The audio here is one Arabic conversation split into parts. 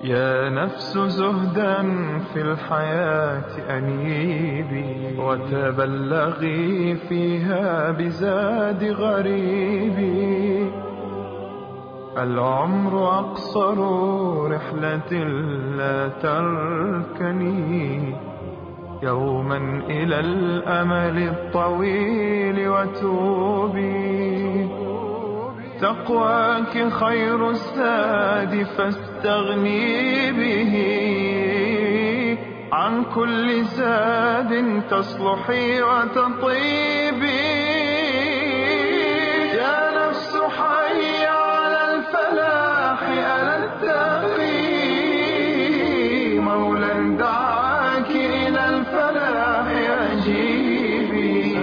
يا نفس زهدا في الحياة أنيبي، وتبلغي فيها بزاد غريبي. العمر أقصر رحلة لا تركني يوما إلى الأمل الطويل وتوبي. تقواك خير الزاد فاستغني به، عن كل زاد تصلحي وتطيبي. يا نفس حي على الفلاح، ألا التقي مولا دعاك إلى الفلاح أجيبي.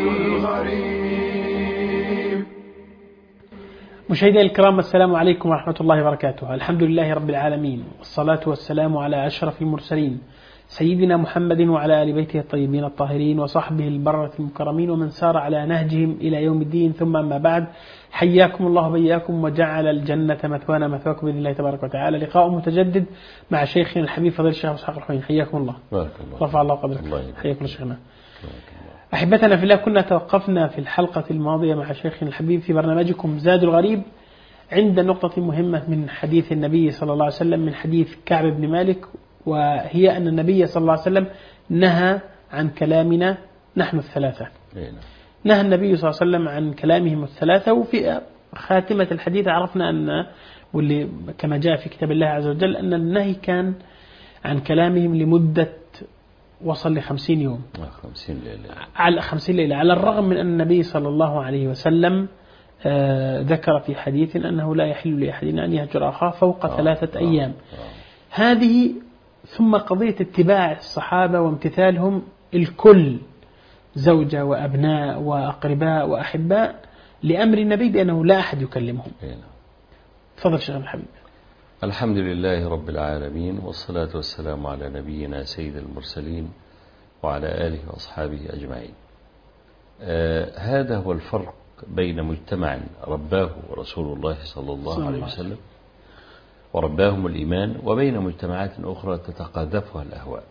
مشاهدينا الكرام، السلام عليكم ورحمة الله وبركاته. الحمد لله رب العالمين، والصلاة والسلام على أشرف المرسلين سيدنا محمد وعلى آل بيته الطيبين الطاهرين وصحبه البررة المكرمين ومن سار على نهجهم إلى يوم الدين. ثم أما بعد، حياكم الله وبياكم وجعل الجنة مثوانا مثواكم بإذن الله تبارك وتعالى. لقاء متجدد مع شيخنا الحبيب فضيل الشيخ إسحاق الحويني. حياكم الله، رفع الله قدرك. حياكم الله شيخنا. أحبتنا في الله، كنا توقفنا في الحلقة الماضية مع شيخنا الحبيب في برنامجكم زاد الغريب عند نقطة مهمة من حديث النبي صلى الله عليه وسلم، من حديث كعب بن مالك، وهي أن النبي صلى الله عليه وسلم نهى عن كلامنا نحن الثلاثة. نهى النبي صلى الله عليه وسلم عن كلامهم الثلاثة. وفي خاتمة الحديث عرفنا أن، واللي كما جاء في كتاب الله عز وجل، أن النهي كان عن كلامهم لمدة وصل ل50 يوم، 50 ليلة، على 50 ليلة، على الرغم من أن النبي صلى الله عليه وسلم ذكر في حديث أنه لا يحل لأحد أن يهجر أخاه فوق 3 أيام. هذه ثم قضية اتباع الصحابة وامتثالهم الكل، زوجة وأبناء وأقرباء وأحباء، لأمر النبي بأنه لا أحد يكلمهم. تفضل شيخ الحبيب. الحمد لله رب العالمين، والصلاة والسلام على نبينا سيد المرسلين وعلى آله وأصحابه أجمعين. هذا هو الفرق بين مجتمع رباه رسول الله صلى الله عليه وسلم ورباهم الإيمان، وبين مجتمعات أخرى تتقاذفها الأهواء.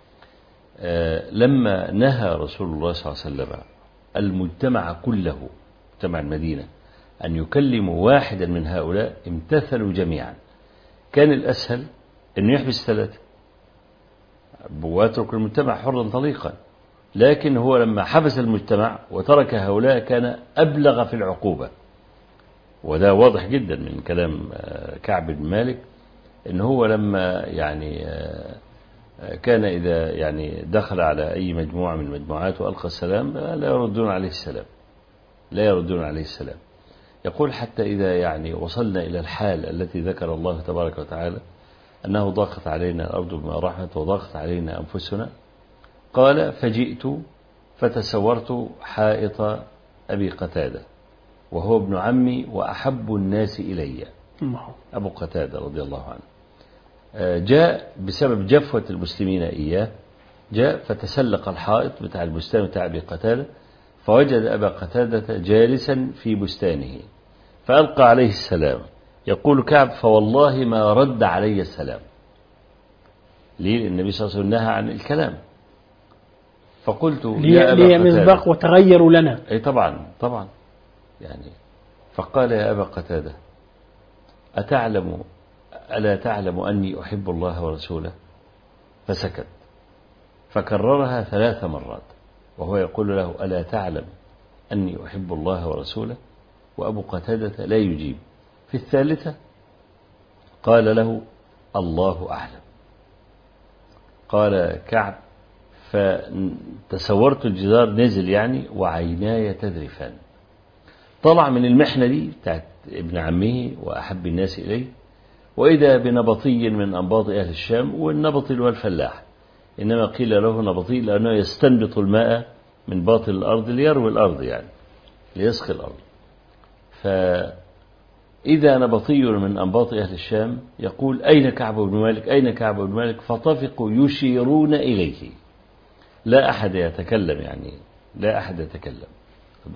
لما نهى رسول الله صلى الله عليه وسلم المجتمع كله، مجتمع المدينة، أن يكلموا واحدا من هؤلاء، امتثلوا جميعا. كان الأسهل أنه يحبس 3 ويترك المجتمع حرا طليقا، لكن هو لما حبس المجتمع وترك هؤلاء كان أبلغ في العقوبة. وده واضح جدا من كلام كعب بن مالك، إن هو لما كان إذا دخل على أي مجموعة من المجموعات وألقى السلام لا يردون عليه السلام. يقول حتى إذا وصلنا إلى الحال التي ذكر الله تبارك وتعالى أنه ضاقت علينا الأرض بما رحمت وضاقت علينا أنفسنا، قال: فجئت فتسورت حائط أبي قتادة وهو ابن عمي وأحب الناس إلي، أبو قتادة رضي الله عنه. جاء بسبب جفوة المسلمين إياه، جاء فتسلق الحائط بتاع البستان بتاع أبي قتادة، فوجد أبا قتادة جالسا في بستانه فألقى عليه السلام. يقول كعب: فوالله ما رد علي السلام. ليه؟ النبي صلى الله عليه وسلم نهى عن الكلام. فقلت: يا أبا قتادة، مصداق وتغيروا لنا. أي طبعا فقال: يا أبا قتادة، ألا تعلم أني أحب الله ورسوله؟ فسكت، فكررها 3 مرات وهو يقول له: ألا تعلم أني أحب الله ورسوله؟ وأبو قتادة لا يجيب. في الثالثة قال له: الله أعلم. قال كعب: فتسورت الجدار، نزل وعيناي تذرفان. طلع من المحنة دي بتاعت ابن عمه وأحب الناس إليه، وإذا بنبطي من أنباط أهل الشام، والنبطي هو الفلاح، إنما قيل له نبطي لأنه يستنبط الماء من باطن الأرض ليروي الأرض، ليسقي الأرض. فإذا نبطي من أنباط أهل الشام يقول: أين كعب بن مالك؟ أين كعب بن مالك؟ فطفقوا يشيرون إليه، لا أحد يتكلم، لا أحد يتكلم.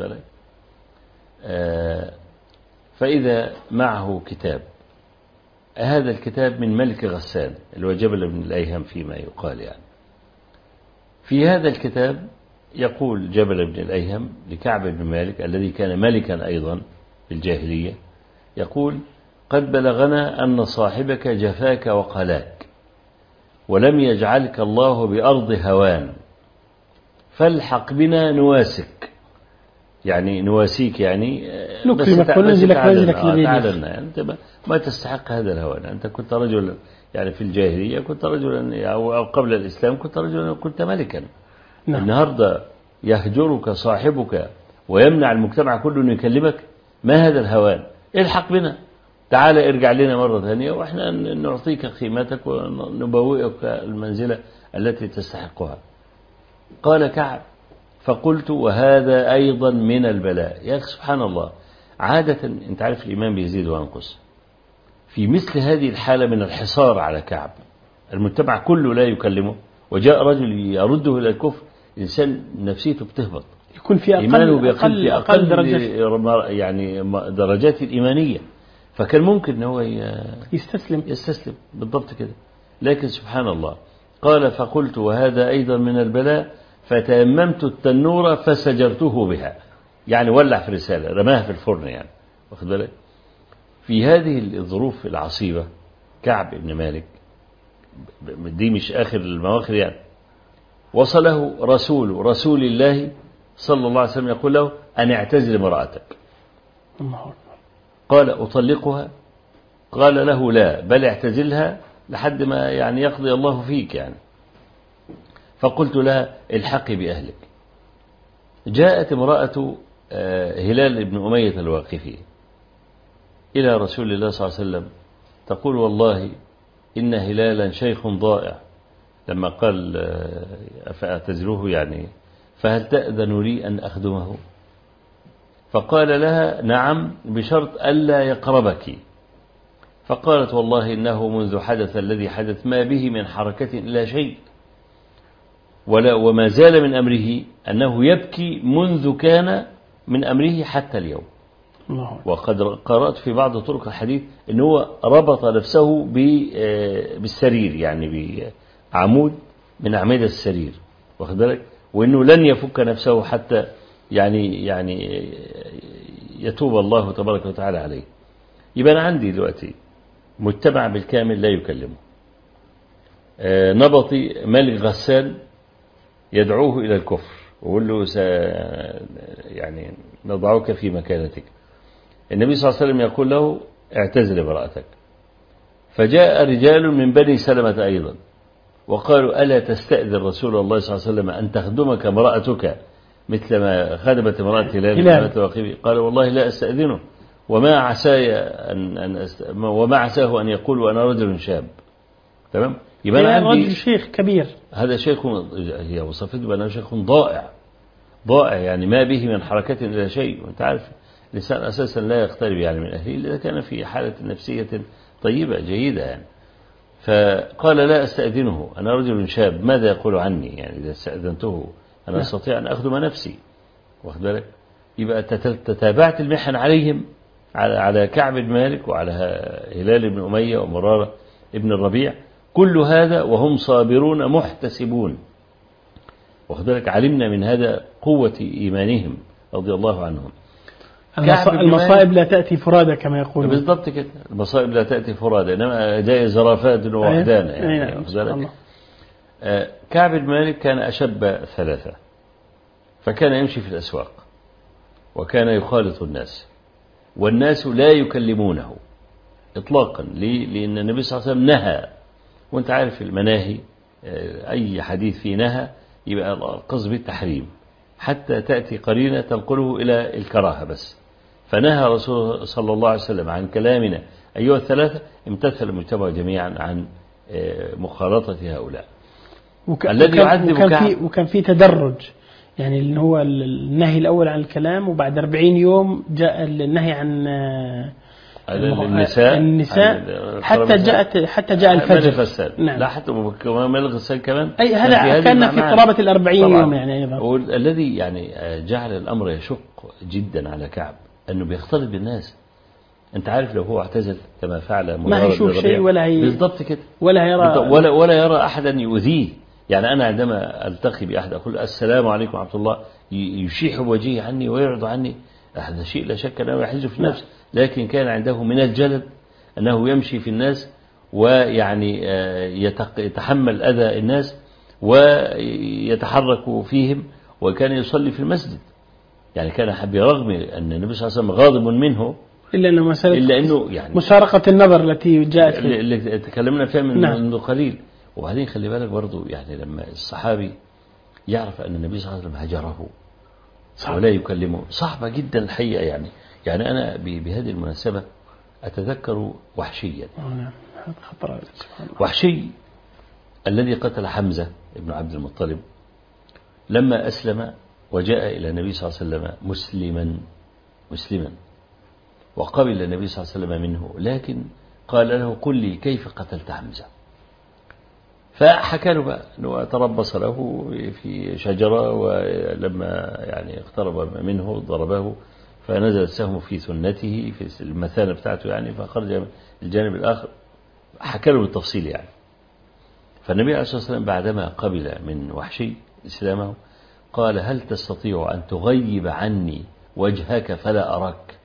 فإذا معه كتاب هذا الكتاب من ملك غسان اللي هو جبل بن الأيهم فيما يقال يعني. في هذا الكتاب يقول جبل بن الأيهم لكعب بن مالك الذي كان ملكا أيضا في الجاهلية، يقول: قد بلغنا أن صاحبك جفاك وقلاك ولم يجعلك الله بأرض هوان، فالحق بنا نواسك، يعني نواسيك يعني نكرمك وننزلك منزلك تعالى أنت ما تستحق هذا الهوان. أنت كنت رجلا يعني في الجاهلية كنت رجلا، أو قبل الإسلام كنت رجلا، كنت ملكا. نعم. النهاردة يهجرك صاحبك ويمنع المجتمع كله أن يكلمك، ما هذا الهوان؟ الحق بنا، تعال ارجع لنا مرة ثانية وإحنا نعطيك قيمتك ونبوئك المنزلة التي تستحقها. قال كعب: فقلت وهذا أيضا من البلاء. يا أخي سبحان الله، عادة أنت عارف الإيمان بيزيد وينقص. في مثل هذه الحالة من الحصار على كعب، المجتمع كله لا يكلمه وجاء رجل يرده إلى الكفر، الإنسان نفسيته بتهبط، يكون في أقل درجات يعني درجات الإيمانية، فكان ممكن أنه يستسلم بالضبط كده. لكن سبحان الله، قال: فقلت وهذا أيضا من البلاء فتيممت التنور فسجرته بها، يعني ولع في رسالة رماها في الفرن يعني، واخد بالك. في هذه الظروف العصيبة كعب بن مالك، دي مش آخر المواخر يعني، وصله رسول الله صلى الله عليه وسلم يقول له: أن اعتزل امرأتك. قال: أطلقها؟ قال له: لا، بل اعتزلها لحد ما يعني يقضي الله فيك يعني. فقلت لها: الحقي بأهلك. جاءت امرأة هلال بن أمية الواقفي إلى رسول الله صلى الله عليه وسلم تقول: والله إن هلالا شيخ ضائع، لما قال فأعتزلوه يعني، فهل تأذن لي أن أخدمه؟ فقال لها: نعم، بشرط ألا يقربك. فقالت: والله إنه منذ حدث الذي حدث ما به من حركة إلا شيء، وما زال من أمره أنه يبكي منذ كان من أمره حتى اليوم. وقد قرأت في بعض طرق الحديث أنه ربط نفسه بالسرير، يعني بعمود من أعمدة السرير، واخد بالك، وأنه لن يفك نفسه حتى يعني يتوب الله تبارك وتعالى عليه. يبقى أنا عندي دلوقتي مجتمع بالكامل لا يكلمه، نبطي ملك غسان يدعوه إلى الكفر ويقول له يعني نضعك في مكانتك. النبي صلى الله عليه وسلم يقول له: اعتزل امرأتك. فجاء رجال من بني سلمة أيضا وقالوا: ألا تستأذن رسول الله صلى الله عليه وسلم أن تخدمك امرأتك مثل ما خدمت امرأة هلال؟ قال: والله لا أستأذنه، وما عساه أن يقول وأنا رجل شاب. تمام؟ يبقى أنا عندي رجل شيخ كبير، هذا شيخ، هي وصفته بأنه شيخ ضائع يعني ما به من حركة إلى شيء. وأنت عارف الإنسان أساسا لا يقترب يعني من أهله إذا كان في حالة نفسية طيبة جيدة يعني. فقال: لا أستأذنه، أنا رجل شاب، ماذا يقول عني؟ يعني إذا استأذنته أنا أستطيع أن أخدم نفسي، واخد بالك. يبقى تتابعت المحن عليهم، على كعب بن مالك وعلى هلال بن أمية ومرارة ابن الربيع، كل هذا وهم صابرون محتسبون، واخد بالك. علمنا من هذا قوة إيمانهم رضي الله عنهم. المصائب لا تأتي فرادى كما يقولون. بالضبط كده، المصائب لا تأتي فرادى، إنما جاء زرافات ووحدانا يعني، واخد بالك. كعب بن مالك كان أشب ثلاثة، فكان يمشي في الأسواق وكان يخالط الناس، والناس لا يكلمونه إطلاقا. لأن النبي صلى الله عليه وسلم نهى، وانت عارف المناهي أي حديث فيه نهى يبقى القصد بالتحريم حتى تأتي قرينة تنقله إلى الكراهة بس. فنهى رسول صلى الله عليه وسلم عن كلامنا أيها الثلاثة، امتثل المجتمع جميعا عن مخالطة هؤلاء. الذي يعذب كعب، وكان في تدرج، يعني اللي هو النهي الأول عن الكلام، وبعد 40 يوم جاء النهي عن النساء حتى جاء الفجر. نعم. لا حتى ملغ الغسال كمان، أي هذا كان في قرابة 40 يوم يعني أيضا. الذي يعني جعل الأمر يشق جدا على كعب أنه بيختلط بالناس. أنت عارف لو هو اعتزل كما فعل ما هيشوف شيء ولا بالضبط كده، ولا يرى ولا يرى أحدا يؤذيه. يعني أنا عندما ألتقي بأحد أقول السلام عليكم ورحمة الله، يشيح بوجهه عني ويعرض عني، هذا شيء لا شك أنه يحز في النفس، لكن كان عنده من الجلد أنه يمشي في الناس ويعني يتحمل أذى الناس ويتحرك فيهم، وكان يصلي في المسجد. يعني كان برغم أن النبي صلى الله عليه وسلم غاضب منه إلا أنه يعني مسارقة النظر التي جاءت فيه اللي تكلمنا فيها منذ قليل. وبعدين خلي بالك برضو، يعني لما الصحابي يعرف أن النبي صلى الله عليه وسلم هجره ولا يكلمه، صعبة جدا الحقيقة. يعني أنا بهذه المناسبة أتذكر وحشيا، وحشي الذي قتل حمزة ابن عبد المطلب لما أسلم وجاء إلى النبي صلى الله عليه وسلم مسلما وقبل النبي صلى الله عليه وسلم منه، لكن قال له قل لي كيف قتلت حمزة. فحكى له بقى أنه تربص له في شجرة، ولما يعني اقترب منه ضربه فنزل السهم في ثنته في المثانة بتاعته، يعني فخرج الجانب الآخر. حكى له بالتفصيل يعني. فالنبي عليه الصلاة والسلام بعدما قبل من وحشي إسلامه قال هل تستطيع أن تغيب عني وجهك فلا أراك؟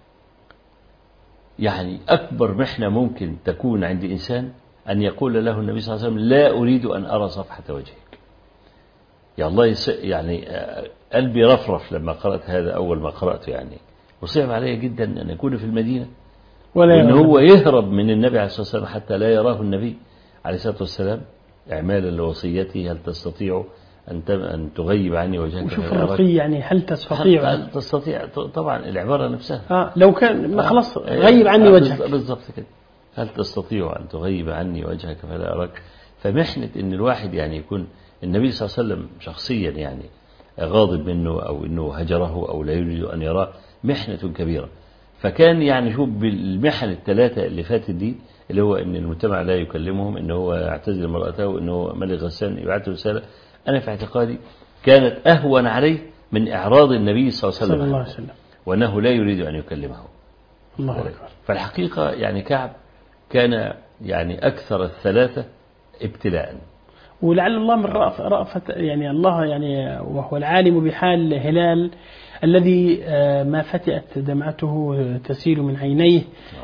يعني أكبر محنة ممكن تكون عند إنسان أن يقول له النبي صلى الله عليه وسلم لا أريد أن أرى صفحة وجهك. يا الله يعني قلبي رفرف لما قرأت هذا أول ما قرأته، يعني وصعب علي جدا أن يكون في المدينة وأن هو يهرب من النبي عليه الصلاة والسلام حتى لا يراه النبي عليه الصلاة والسلام إعمالا لوصيته هل تستطيع أن تغيب عني وجهك. وشوف الرقي، يعني هل تستطيع طبعا العبارة نفسها لو كان خلاص غيب عني وجهك بالضبط كده، هل تستطيع أن تغيب عني وجهك فلا أراك. فمحنة أن الواحد يعني يكون النبي صلى الله عليه وسلم شخصيا يعني غاضب منه أو أنه هجره أو لا يريد أن يراه، محنة كبيرة. فكان يعني شوف بالمحن الثلاثة اللي فاتت دي، اللي هو أن المجتمع لا يكلمهم، أنه هو يعتزل امرأته، أنه ملك غسان يبعث رسالة، أنا في اعتقادي كانت أهون عليه من إعراض النبي صلى الله عليه وسلم وأنه لا يريد أن يكلمه. الله أكبر. فالحقيقة يعني كعب كان يعني أكثر الثلاثة ابتلاء، ولعل الله من رأفة يعني الله يعني وهو العالم بحال هلال الذي ما فتئت دمعته تسيل من عينيه،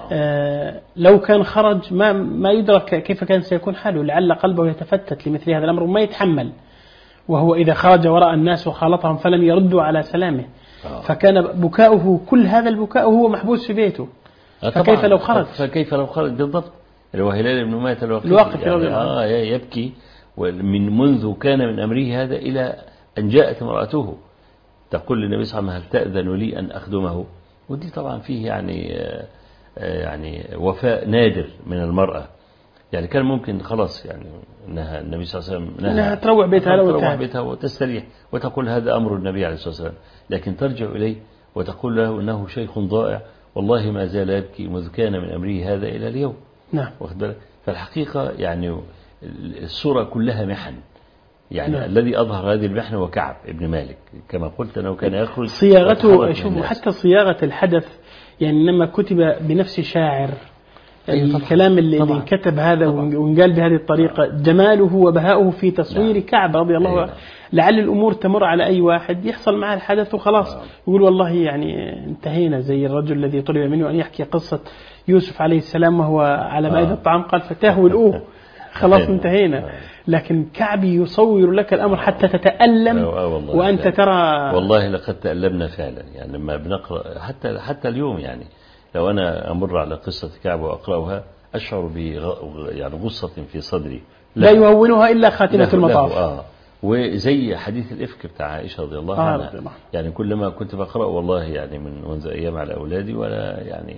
لو كان خرج ما يدرك كيف كان سيكون حاله، لعل قلبه يتفتت لمثل هذا الأمر وما يتحمل، وهو إذا خرج وراء الناس وخالطهم فلم يردوا على سلامه، فكان بكاؤه كل هذا البكاء وهو محبوس في بيته، فكيف لو خرج بالضبط. اللي هو هلال بن أمية الواقف يعني يبكي منذ كان من أمره هذا إلى أن جاءت امرأته تقول للنبي صلى الله عليه وسلم هل تأذن لي أن أخدمه. ودي طبعا فيه يعني وفاء نادر من المرأة. يعني كان ممكن خلاص يعني انها النبي صلى الله عليه وسلم انها تروح بيتها وتستريح وتقول هذا أمر النبي عليه الصلاة والسلام، لكن ترجع إليه وتقول له إنه شيخ ضائع والله ما زال يبكي مذ كان من أمره هذا إلى اليوم. نعم. فالحقيقة يعني الصورة كلها محن. يعني نعم. الذي أظهر هذه المحنة هو كعب ابن مالك كما قلت أنه كان يخرج صياغته. شوفوا حتى صياغة الحدث يعني إنما كتب بنفس شاعر الكلام اللي كتب هذا وانقال بهذه الطريقة جماله وبهاؤه في تصوير نعم. كعب رضي الله عنه. لعل الأمور تمر على أي واحد يحصل معه الحدث وخلاص يقول والله يعني انتهينا، زي الرجل الذي طلب منه أن يحكي قصة يوسف عليه السلام وهو على مائدة الطعام قال فتاه ولؤوه خلاص انتهينا. لكن كعب يصور لك الأمر حتى تتألم وأنت ترى. والله لقد تألمنا فعلا يعني لما بنقرأ حتى اليوم. يعني لو أنا أمر على قصة كعب وأقرأها أشعر يعني غصة في صدري لا يهونها إلا خاتمة المطاف. وزي حديث الإفك بتاع عائشة رضي الله عنها يعني كلما كنت بقرأ والله يعني منذ أيام على أولادي ولا يعني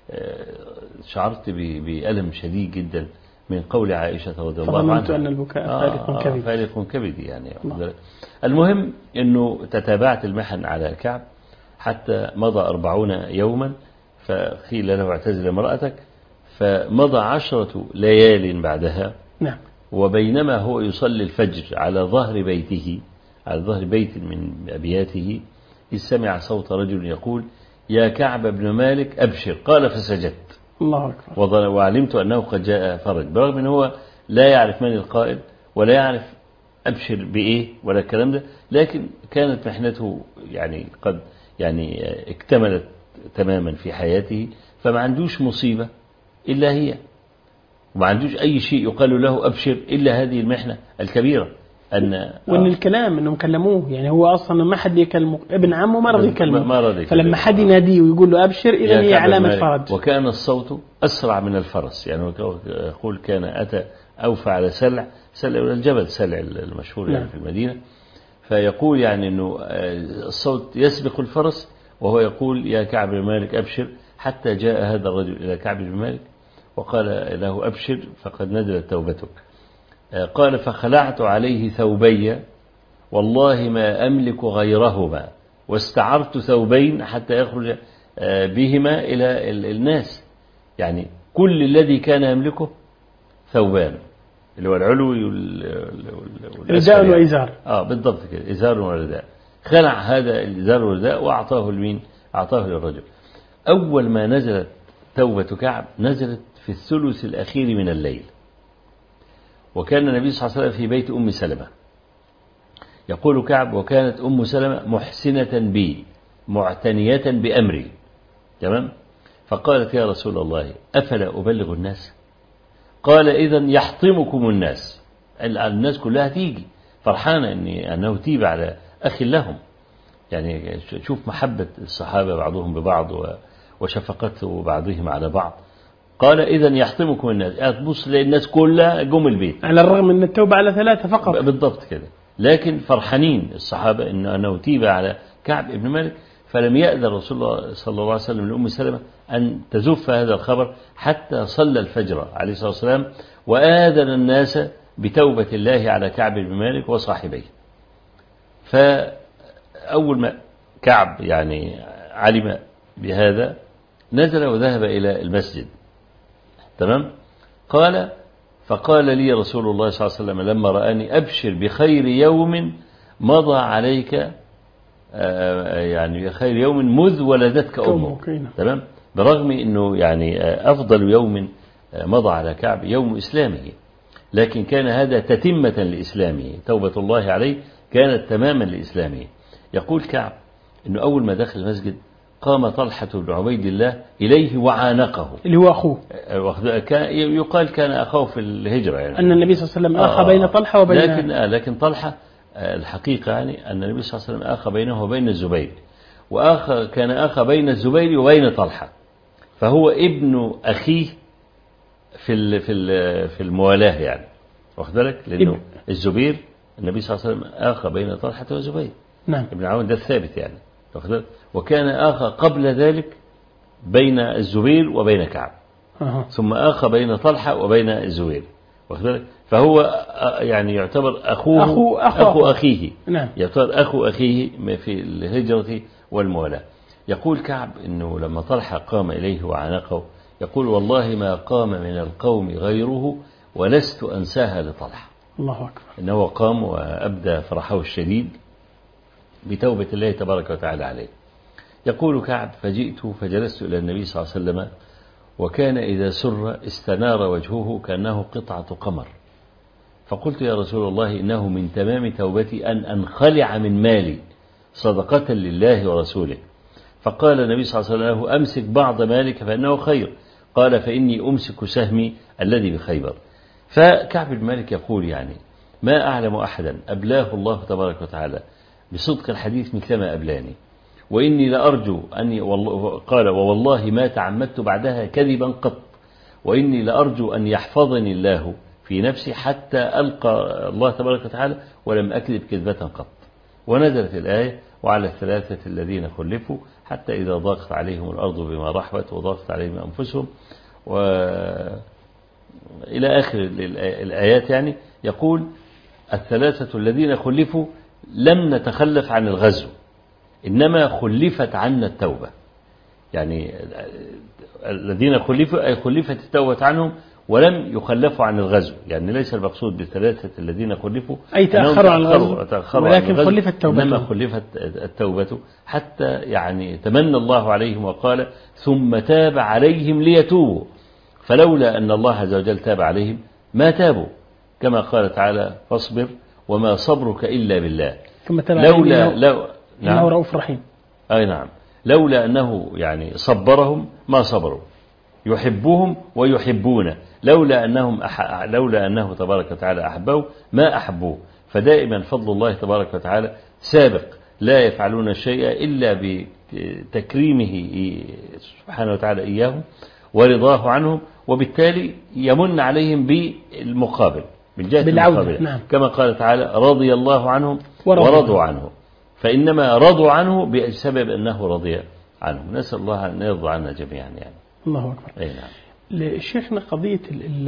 شعرت بألم شديد جدا من قول عائشة رضي الله عنها فظننت أن البكاء فارق كبدي يعني. المهم أنه تتابعت المحن على كعب حتى مضى 40 يوما فقيل له اعتزل امرأتك، فمضى 10 ليال بعدها. نعم. وبينما هو يصلي الفجر على ظهر بيته على ظهر بيت من أبياته إذ سمع صوت رجل يقول يا كعب بن مالك أبشر. قال فسجدت الله أكبر. وعلمت أنه قد جاء فرج، برغم أنه هو لا يعرف من القائل ولا يعرف أبشر بإيه ولا الكلام ده، لكن كانت محنته يعني قد يعني اكتملت تماما في حياته، فما عندوش مصيبة إلا هي، وما عندوش أي شيء يقال له أبشر إلا هذه المحنة الكبيرة. وإن الكلام إنهم كلموه، يعني هو أصلا ما حد يكلمه، ابن عمه ما رضي يكلمه، فلما حد يناديه ويقول له أبشر إذا هي علامة فرج. وكان الصوت أسرع من الفرس، يعني يقول كان أتى أوفى على سلع الجبل، سلع المشهور يعني في المدينة، فيقول يعني أنه الصوت يسبق الفرس، وهو يقول يا كعب بن مالك أبشر، حتى جاء هذا الرجل إلى كعب بن مالك وقال له أبشر فقد نزلت توبتك. قال فخلعت عليه ثوبي والله ما أملك غيرهما، واستعرت ثوبين حتى يخرج بهما إلى الناس، يعني كل الذي كان يملكه ثوبان، اللي هو العلوي رداء وإزار. بالضبط كده، إزار ورداء. خلع هذا الإزار والرداء وأعطاه لمين؟ أعطاه للرجل. أول ما نزلت توبة كعب نزلت في الثلث الأخير من الليل، وكان النبي صلى الله عليه وسلم في بيت أم سلمة. يقول كعب وكانت أم سلمة محسنة بي معتنية بأمري، تمام؟ فقالت يا رسول الله أفلا أبلغ الناس؟ قال إذن يحطمكم الناس، الناس كلها تيجي فرحانة أنه تيب على أخ لهم، يعني شوف محبة الصحابة بعضهم ببعض وشفقته بعضهم على بعض. قال إذن يحطمكم الناس، تبص للناس كلها جم البيت، على الرغم من التوبة على 3 فقط. بالضبط كده، لكن فرحانين الصحابة أنه تيب على كعب بن مالك. فلم يأذن رسول الله صلى الله عليه وسلم لأم سلمة أن تزف هذا الخبر حتى صلى الفجر عليه الصلاة والسلام، وآذن الناس بتوبة الله على كعب بن مالك وصاحبيه. فأول ما كعب يعني علم بهذا نزل وذهب إلى المسجد، تمام؟ فقال لي رسول الله صلى الله عليه وسلم لما رآني أبشر بخير يوم مضى عليك، يعني خير يوم مذ ولدتك أمك، تمام؟ برغم أنه يعني أفضل يوم مضى على كعب يوم إسلامه، لكن كان هذا تتمة لإسلامه، توبة الله عليه كانت تماما لإسلامه. يقول كعب أنه أول ما دخل المسجد قام طلحة بن عبيد الله إليه وعانقه، اللي هو أخوه، يقال كان أخوه في الهجرة، يعني أن النبي صلى الله عليه وسلم آخى بين طلحة وبين لكن طلحة الحقيقة يعني أن النبي صلى الله عليه وسلم آخى بينه وبين الزبير، كان آخى بين الزبير وبين طلحة، فهو ابن أخيه في الموالاة، يعني واخد بالك، لأنه الزبير النبي صلى الله عليه وسلم آخى بين طلحة والزبير، نعم، ابن عون ده الثابت يعني، وكان آخى قبل ذلك بين الزبير وبين كعب، ثم آخى بين طلحة وبين الزبير، فهو يعني يعتبر أخو أخيه، نعم، يعتبر أخو أخيه في الهجرة والموالاة. يقول كعب إنه لما طلحة قام إليه وعانقه يقول والله ما قام من القوم غيره ولست أنساها لطلحة. الله أكبر. إنه قام وأبدى فرحه الشديد بتوبة الله تبارك وتعالى عليه. يقول كعب فجئت فجلست إلى النبي صلى الله عليه وسلم وكان إذا سر استنار وجهه كأنه قطعة قمر، فقلت يا رسول الله إنه من تمام توبتي أن أنخلع من مالي صدقة لله ورسوله. فقال النبي صلى الله عليه وسلم أمسك بعض مالك فإنه خير، قال فإني أمسك سهمي الذي بخيبر. فكعب بن مالك يقول يعني ما أعلم أحدا أبلاه الله تبارك وتعالى بصدق الحديث مثلما أبلاني، وإني لأرجو أني قال ووالله ما تعمدت بعدها كذبا قط، وإني لأرجو أن يحفظني الله في نفسي حتى ألقى الله تبارك وتعالى ولم أكذب كذبة قط. ونزلت الآية وعلى الثلاثة الذين خلفوا حتى إذا ضاقت عليهم الأرض بما رحبت وضاقت عليهم أنفسهم إلى آخر الآيات. يعني يقول الثلاثة الذين خلفوا لم نتخلف عن الغزو إنما خلفت عنا التوبة، يعني الذين خلفوا أي خلفت التوبة عنهم ولم يخلفوا عن الغزو، يعني ليس المقصود بالثلاثة الذين خلفوا أي تأخروا عن الغزو، ولكن خلفت توبته، إنما خلفت التوبة حتى يعني تمنى الله عليهم وقال ثم تاب عليهم ليتوبوا، فلولا أن الله عز وجل تاب عليهم ما تابوا، كما قال تعالى فاصبر وما صبرك إلا بالله. ثم تاب إنه رؤوف رحيم. أي نعم، لولا أنه يعني صبرهم ما صبروا، يحبهم ويحبون، لولا أنه تبارك وتعالى أحبه ما أحبوه. فدائما فضل الله تبارك وتعالى سابق، لا يفعلون الشيء إلا بتكريمه سبحانه وتعالى إياهم ورضاه عنهم، وبالتالي يمن عليهم بالمقابل، بالجهة المقابلة. نعم. كما قال تعالى رضي الله عنهم ورضوا عنه، فإنما رضوا عنه بسبب أنه رضي عنه. نسأل الله أن يرضى عنا جميعا يعني. الله أكبر. أي نعم. شيخنا، قضية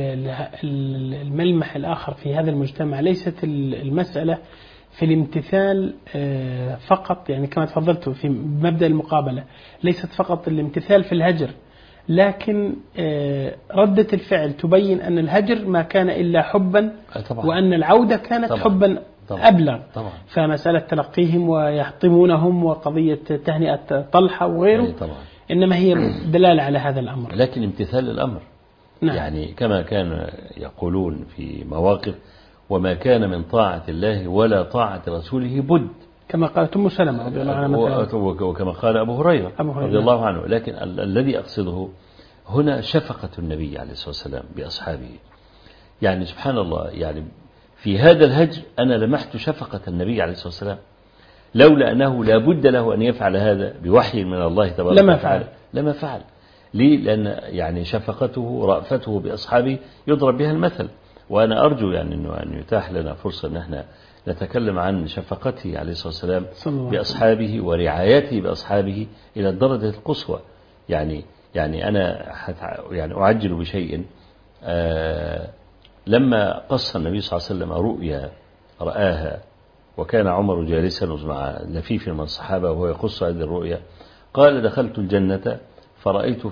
الملمح الآخر في هذا المجتمع ليست المسألة في الامتثال فقط، يعني كما تفضلت في مبدأ المقابلة، ليست فقط الامتثال في الهجر، لكن ردة الفعل تبين أن الهجر ما كان إلا حبا، وأن العودة كانت حبا أبلغ. فمسألة تلقيهم ويحطمونهم وقضية تهنئة طلحة وغيره إنما هي دلالة على هذا الأمر، لكن امتثال الأمر. نعم. يعني كما كان يقولون في مواقف وما كان من طاعة الله ولا طاعة رسوله بد، كما قالت أم سلمة رضي الله عنها، وكما قال أبو هريرة رضي الله عنه. لكن الذي أقصده هنا شفقة النبي عليه الصلاة والسلام بأصحابه. يعني سبحان الله، يعني في هذا الهجر أنا لمحت شفقة النبي عليه الصلاة والسلام، لولا أنه لا بد له أن يفعل هذا بوحي من الله تبارك وتعالى لما فعل. ليه؟ لأن يعني شفقته رأفته بأصحابه يضرب بها المثل. وأنا أرجو يعني أن يتاح لنا فرصة أن احنا نتكلم عن شفقته عليه الصلاة والسلام بأصحابه ورعايته بأصحابه إلى الدرجة القصوى. يعني أنا يعني أعجل بشيء. لما قص النبي صلى الله عليه وسلم رؤيا رآها، وكان عمر جالسا مع لفيف من الصحابة وهو يقص هذه الرؤيا، قال دخلت الجنة فرأيت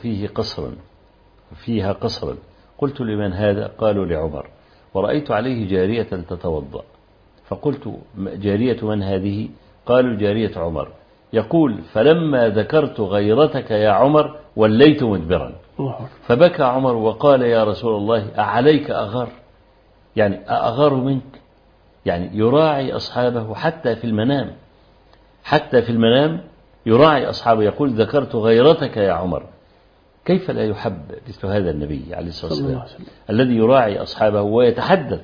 فيها قصرا، قلت لمن هذا؟ قالوا لعمر، ورأيت عليه جارية تتوضأ، فقلت جارية من هذه؟ قالوا جارية عمر. يقول فلما ذكرت غيرتك يا عمر وليت مدبرا، فبكى عمر وقال يا رسول الله أعليك أغار؟ يعني أغار منك؟ يعني يراعي أصحابه حتى في المنام يراعي أصحابه، يقول ذكرت غيرتك يا عمر. كيف لا يحب مثل هذا النبي عليه الصلاة والسلام الذي يراعي أصحابه ويتحدث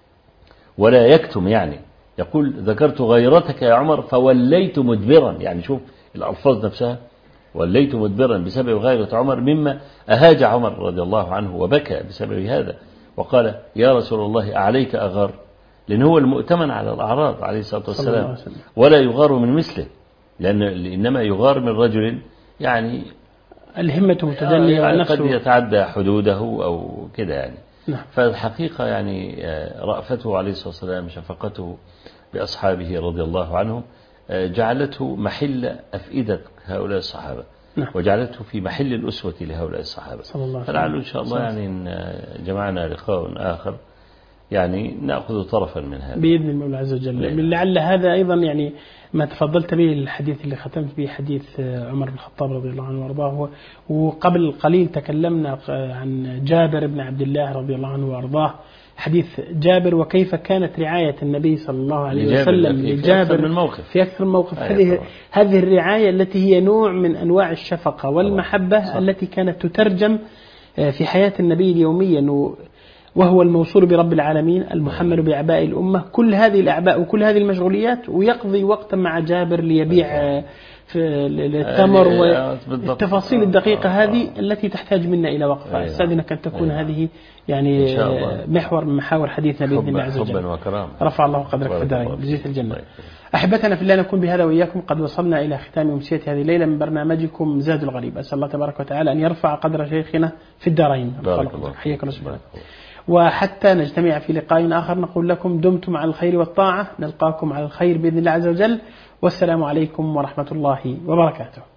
ولا يكتم؟ يعني يقول ذكرت غيرتك يا عمر فوليت مدبرا، يعني شوف الألفاظ نفسها، وليت مدبرا بسبب غيرة عمر، مما أهاج عمر رضي الله عنه وبكى بسبب هذا، وقال يا رسول الله أعليك أغار؟ لأن هو المؤتمن على الأعراض عليه الصلاة والسلام، ولا يغار من مثله، لأن إنما يغار من رجل يعني الهمة متدنية ونفسه قد يتعدى حدوده أو كده يعني. نعم. فالحقيقة يعني رأفته عليه الصلاة والسلام، شفقته بأصحابه رضي الله عنهم، جعلته محل أفئدة هؤلاء الصحابة. نعم. وجعلته في محل الأسوة لهؤلاء الصحابة. فلعله إن شاء الله يعني إن جمعنا لقاء آخر يعني نأخذ طرفا من هذا بإذن المولى عز وجل. لعل هذا أيضا يعني ما تفضلت به الحديث اللي ختمت به، حديث عمر بن الخطاب رضي الله عنه وارضاه. وقبل قليل تكلمنا عن جابر بن عبد الله رضي الله عنه وارضاه، حديث جابر وكيف كانت رعاية النبي صلى الله عليه وسلم لجابر في أكثر من موقف. هذه الرعاية التي هي نوع من أنواع الشفقة والمحبة التي كانت تترجم في حياة النبي اليومية، وهو الموصول برب العالمين المحمل بأعباء الأمة، كل هذه الأعباء وكل هذه المشغوليات، ويقضي وقتا مع جابر ليبيع في التمر والتفاصيل الدقيقة هذه التي تحتاج منا إلى وقفة. أستاذنك أن تكون هذه يعني محور من محاور حديثنا بإذن الله عز وجل. رفع الله قدرك في الدارين بجزية الجنة. أحبتنا في الله، نكون بهذا وإياكم قد وصلنا إلى ختام أمسية هذه الليلة من برنامجكم زاد الغريب. أسأل الله تبارك وتعالى أن يرفع قدر شيخنا في الدارين. حياك الله سبحانه. وحتى نجتمع في لقاء آخر نقول لكم دمتم على الخير والطاعة، نلقاكم على الخير بإذن الله عز وجل، والسلام عليكم ورحمة الله وبركاته.